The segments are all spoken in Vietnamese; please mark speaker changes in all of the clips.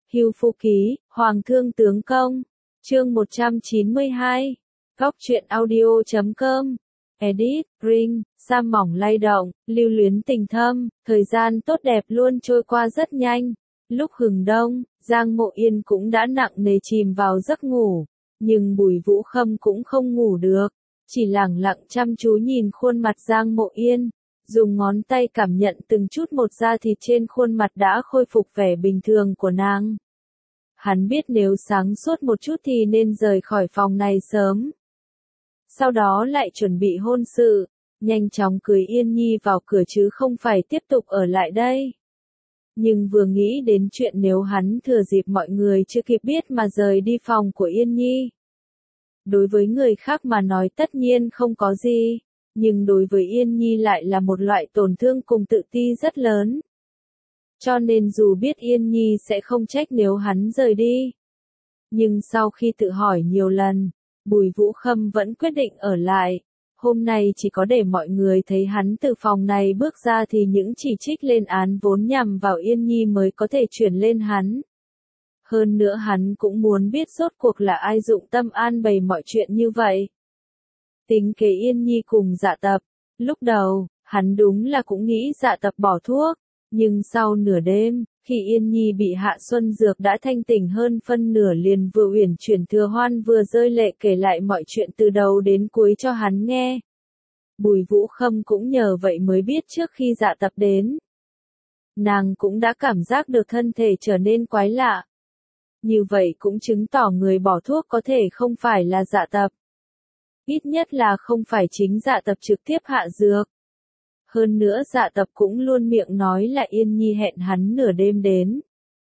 Speaker 1: Hưu Phu Ký, Hoàng Thương Tướng Công. Chương 192. Góc truyện audio.com. Edit, Ring, sa mỏng lay động, lưu luyến tình thâm, thời gian tốt đẹp luôn trôi qua rất nhanh. Lúc hừng đông, Giang Mộ Yên cũng đã nặng nề chìm vào giấc ngủ, nhưng Bùi Vũ Khâm cũng không ngủ được, chỉ lẳng lặng chăm chú nhìn khuôn mặt Giang Mộ Yên, dùng ngón tay cảm nhận từng chút một da thịt trên khuôn mặt đã khôi phục vẻ bình thường của nàng. Hắn biết nếu sáng suốt một chút thì nên rời khỏi phòng này sớm. Sau đó lại chuẩn bị hôn sự, nhanh chóng cưới Yên Nhi vào cửa chứ không phải tiếp tục ở lại đây. Nhưng vừa nghĩ đến chuyện nếu hắn thừa dịp mọi người chưa kịp biết mà rời đi phòng của Yên Nhi. Đối với người khác mà nói tất nhiên không có gì, nhưng đối với Yên Nhi lại là một loại tổn thương cùng tự ti rất lớn. Cho nên dù biết Yên Nhi sẽ không trách nếu hắn rời đi. Nhưng sau khi tự hỏi nhiều lần, Bùi Vũ Khâm vẫn quyết định ở lại. Hôm nay chỉ có để mọi người thấy hắn từ phòng này bước ra thì những chỉ trích lên án vốn nhằm vào Yên Nhi mới có thể chuyển lên hắn. Hơn nữa hắn cũng muốn biết rốt cuộc là ai dụng tâm an bày mọi chuyện như vậy. Tính kế Yên Nhi cùng Dạ Tập, lúc đầu, hắn đúng là cũng nghĩ Dạ Tập bỏ thuốc, nhưng sau nửa đêm, khi Yên Nhi bị hạ xuân dược đã thanh tỉnh hơn phân nửa liền vừa uyển chuyển Thừa Hoan vừa rơi lệ kể lại mọi chuyện từ đầu đến cuối cho hắn nghe. Bùi Vũ Khâm cũng nhờ vậy mới biết trước khi Dạ Tập đến, nàng cũng đã cảm giác được thân thể trở nên quái lạ. Như vậy cũng chứng tỏ người bỏ thuốc có thể không phải là Dạ Tập. Ít nhất là không phải chính Dạ Tập trực tiếp hạ dược. Hơn nữa Dạ Tập cũng luôn miệng nói là Yên Nhi hẹn hắn nửa đêm đến.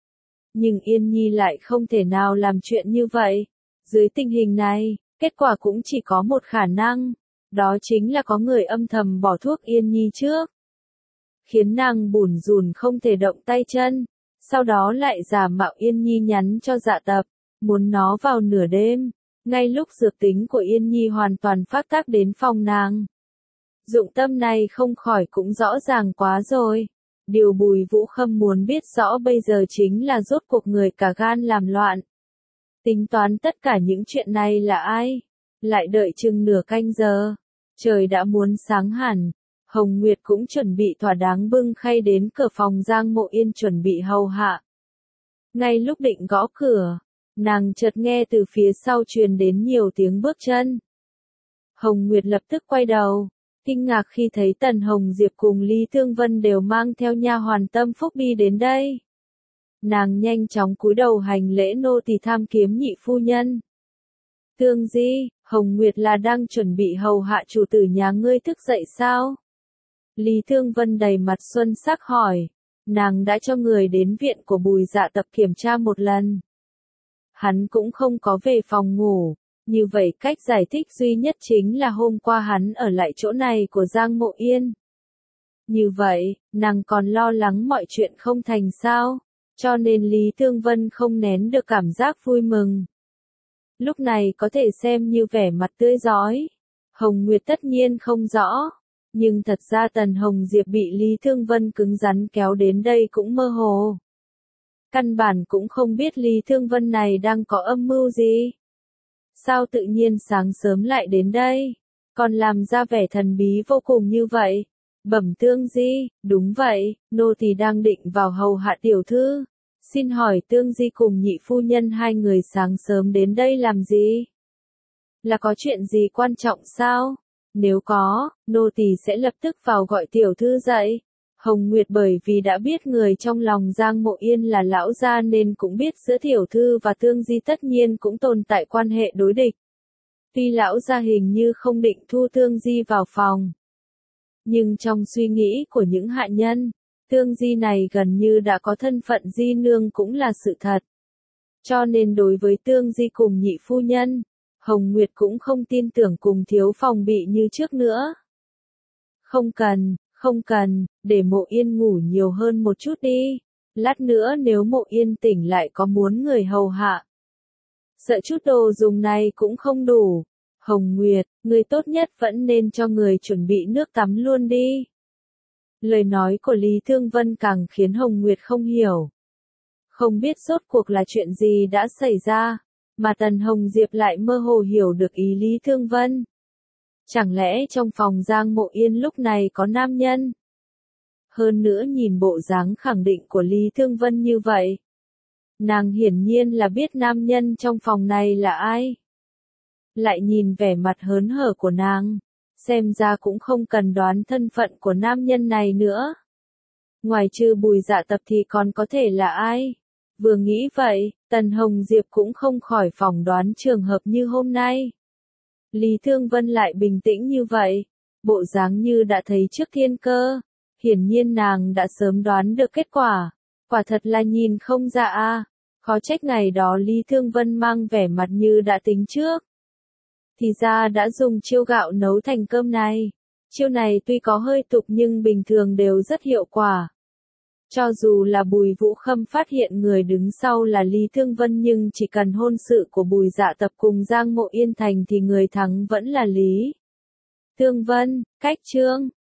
Speaker 1: Nhưng Yên Nhi lại không thể nào làm chuyện như vậy. Dưới tình hình này, kết quả cũng chỉ có một khả năng, đó chính là có người âm thầm bỏ thuốc Yên Nhi trước. Khiến nàng bủn rủn không thể động tay chân, sau đó lại giả mạo Yên Nhi nhắn cho Dạ Tập, muốn nó vào nửa đêm, ngay lúc dược tính của Yên Nhi hoàn toàn phát tác đến phòng nàng. Dụng tâm này không khỏi cũng rõ ràng quá rồi. Điều Bùi Vũ Khâm muốn biết rõ bây giờ chính là rốt cuộc người cả gan làm loạn. Tính toán tất cả những chuyện này là ai? Lại đợi chừng nửa canh giờ. Trời đã muốn sáng hẳn. Hồng Nguyệt cũng chuẩn bị thỏa đáng bưng khay đến cửa phòng Giang Mộ Yên chuẩn bị hầu hạ. Ngay lúc định gõ cửa, nàng chợt nghe từ phía sau truyền đến nhiều tiếng bước chân. Hồng Nguyệt lập tức quay đầu, kinh ngạc khi thấy Tần Hồng Diệp cùng Lý Thương Vân đều mang theo nha hoàn Tâm Phúc đi đến đây. Nàng nhanh chóng cúi đầu hành lễ nô tỳ tham kiếm nhị phu nhân. Thương Di, Hồng Nguyệt là đang chuẩn bị hầu hạ chủ tử nhà ngươi thức dậy sao? Lý Thương Vân đầy mặt xuân sắc hỏi. Nàng đã cho người đến viện của Bùi Dạ Tập kiểm tra một lần. Hắn cũng không có về phòng ngủ. Như vậy cách giải thích duy nhất chính là hôm qua hắn ở lại chỗ này của Giang Mộ Yên. Như vậy, nàng còn lo lắng mọi chuyện không thành sao, cho nên Lý Thương Vân không nén được cảm giác vui mừng. Lúc này có thể xem như vẻ mặt tươi rói. Hồng Nguyệt tất nhiên không rõ, nhưng thật ra Tần Hồng Diệp bị Lý Thương Vân cứng rắn kéo đến đây cũng mơ hồ. Căn bản cũng không biết Lý Thương Vân này đang có âm mưu gì. Sao tự nhiên sáng sớm lại đến đây, còn làm ra vẻ thần bí vô cùng như vậy? Bẩm Tương Di, đúng vậy, nô tỳ đang định vào hầu hạ tiểu thư. Xin hỏi Tương Di cùng nhị phu nhân hai người sáng sớm đến đây làm gì? Là có chuyện gì quan trọng sao? Nếu có, nô tỳ sẽ lập tức vào gọi tiểu thư dậy. Hồng Nguyệt bởi vì đã biết người trong lòng Giang Mộ Yên là lão gia nên cũng biết giữa tiểu thư và Tương Di tất nhiên cũng tồn tại quan hệ đối địch. Tuy lão gia hình như không định thu Tương Di vào phòng, nhưng trong suy nghĩ của những hạ nhân, Tương Di này gần như đã có thân phận di nương cũng là sự thật. Cho nên đối với Tương Di cùng nhị phu nhân, Hồng Nguyệt cũng không tin tưởng cùng thiếu phòng bị như trước nữa. Không cần, để Mộ Yên ngủ nhiều hơn một chút đi. Lát nữa nếu Mộ Yên tỉnh lại có muốn người hầu hạ. Sợ chút đồ dùng này cũng không đủ. Hồng Nguyệt, người tốt nhất vẫn nên cho người chuẩn bị nước tắm luôn đi. Lời nói của Lý Thương Vân càng khiến Hồng Nguyệt không hiểu. Không biết rốt cuộc là chuyện gì đã xảy ra, mà Tần Hồng Diệp lại mơ hồ hiểu được ý Lý Thương Vân. Chẳng lẽ trong phòng Giang Mộ Yên lúc này có nam nhân? Hơn nữa nhìn bộ dáng khẳng định của Lý Thương Vân như vậy. Nàng hiển nhiên là biết nam nhân trong phòng này là ai. Lại nhìn vẻ mặt hớn hở của nàng, xem ra cũng không cần đoán thân phận của nam nhân này nữa. Ngoài trừ Bùi Dạ Tập thì còn có thể là ai? Vừa nghĩ vậy, Tần Hồng Diệp cũng không khỏi phỏng đoán trường hợp như hôm nay. Lý Thương Vân lại bình tĩnh như vậy, bộ dáng như đã thấy trước thiên cơ. Hiển nhiên nàng đã sớm đoán được kết quả. Quả thật là nhìn không ra a. Khó trách ngày đó Lý Thương Vân mang vẻ mặt như đã tính trước. Thì ra đã dùng chiêu gạo nấu thành cơm này. Chiêu này tuy có hơi tục nhưng bình thường đều rất hiệu quả. Cho dù là Bùi Vũ Khâm phát hiện người đứng sau là Lý Thương Vân nhưng chỉ cần hôn sự của Bùi Dạ Tập cùng Giang Mộ Yên thành thì người thắng vẫn là Lý Thương Vân. Cách chương